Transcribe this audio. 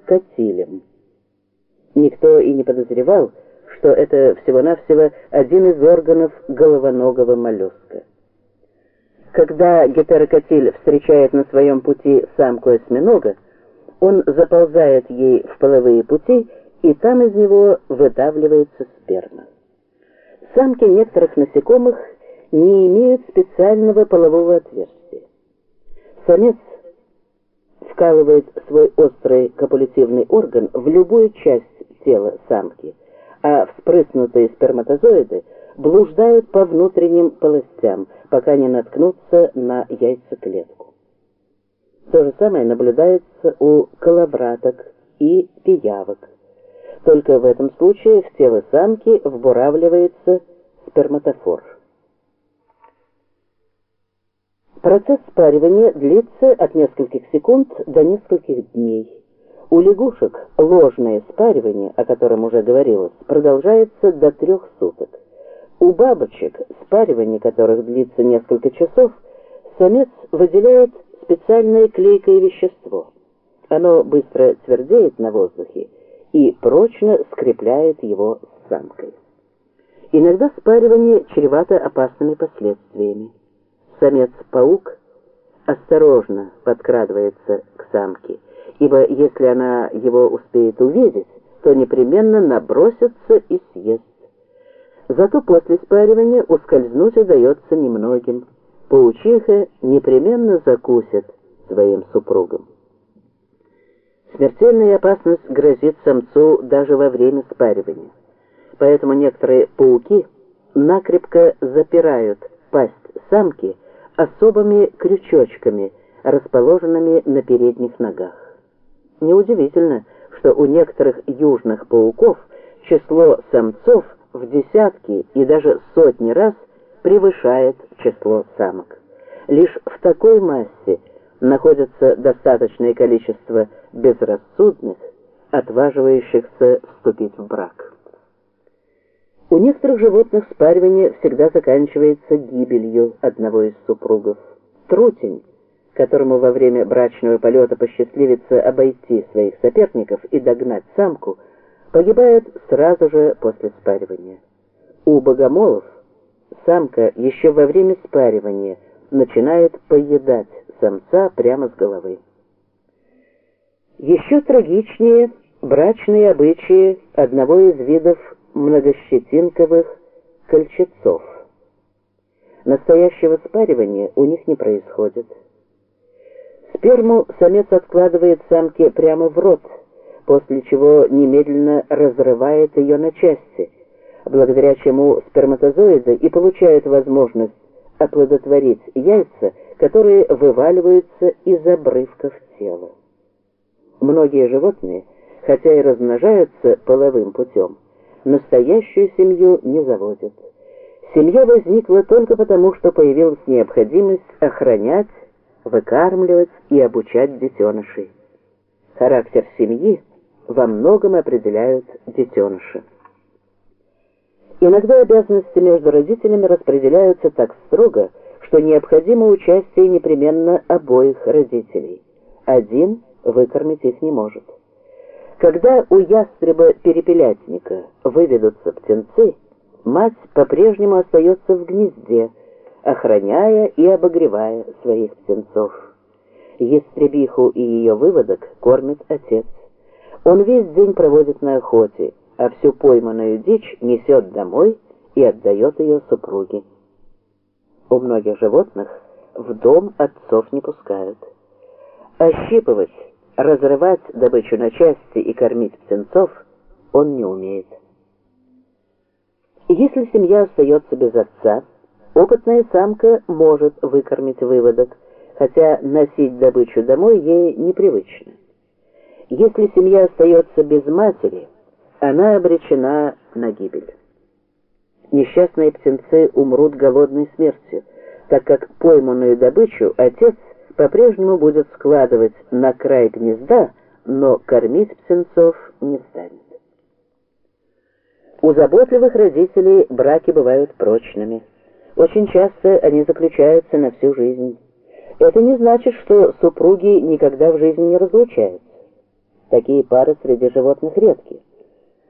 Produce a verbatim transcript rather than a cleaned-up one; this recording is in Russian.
гиперокатилем. Никто и не подозревал, что это всего-навсего один из органов головоногого моллюска. Когда гиперокатиль встречает на своем пути самку осьминога, он заползает ей в половые пути, и там из него выдавливается сперма. Самки некоторых насекомых не имеют специального полового отверстия. Самец вкалывает свой острый копулятивный орган в любую часть тела самки, а вспрыснутые сперматозоиды блуждают по внутренним полостям, пока не наткнутся на яйцеклетку. То же самое наблюдается у коловраток и пиявок. Только в этом случае в тело самки вбуравливается сперматофор. Процесс спаривания длится от нескольких секунд до нескольких дней. У лягушек ложное спаривание, о котором уже говорилось, продолжается до трех суток. У бабочек, спаривание которых длится несколько часов, самец выделяет специальное клейкое вещество. Оно быстро твердеет на воздухе и прочно скрепляет его с самкой. Иногда спаривание чревато опасными последствиями. Самец-паук осторожно подкрадывается к самке, ибо если она его успеет увидеть, то непременно набросится и съест. Зато после спаривания ускользнуть удается немногим. Паучиха непременно закусит своим супругам. Смертельная опасность грозит самцу даже во время спаривания. Поэтому некоторые пауки накрепко запирают пасть самки особыми крючочками, расположенными на передних ногах. Неудивительно, что у некоторых южных пауков число самцов в десятки и даже сотни раз превышает число самок. Лишь в такой массе находится достаточное количество безрассудных, отваживающихся вступить в брак. У некоторых животных спаривание всегда заканчивается гибелью одного из супругов. Трутень, которому во время брачного полета посчастливится обойти своих соперников и догнать самку, погибает сразу же после спаривания. У богомолов самка еще во время спаривания начинает поедать самца прямо с головы. Еще трагичнее брачные обычаи одного из видов многощетинковых кольчецов. Настоящего спаривания у них не происходит. Сперму самец откладывает самке прямо в рот, после чего немедленно разрывает ее на части, благодаря чему сперматозоиды и получают возможность оплодотворить яйца, которые вываливаются из обрывков тела. Многие животные, хотя и размножаются половым путем, настоящую семью не заводят. Семья возникла только потому, что появилась необходимость охранять, выкармливать и обучать детенышей. Характер семьи во многом определяют детеныши. Иногда обязанности между родителями распределяются так строго, что необходимо участие непременно обоих родителей. Один выкормить их не может. Когда у ястреба-перепелятника выведутся птенцы, мать по-прежнему остается в гнезде, охраняя и обогревая своих птенцов. Ястребиху и ее выводок кормит отец. Он весь день проводит на охоте, а всю пойманную дичь несет домой и отдает ее супруге. У многих животных в дом отцов не пускают. Ощипывать, разрывать добычу на части и кормить птенцов он не умеет. Если семья остается без отца, опытная самка может выкормить выводок, хотя носить добычу домой ей непривычно. Если семья остается без матери, она обречена на гибель. Несчастные птенцы умрут голодной смертью, так как пойманную добычу отец по-прежнему будет складывать на край гнезда, но кормить птенцов не станет. У заботливых родителей браки бывают прочными. Очень часто они заключаются на всю жизнь. Это не значит, что супруги никогда в жизни не разлучаются. Такие пары среди животных редки.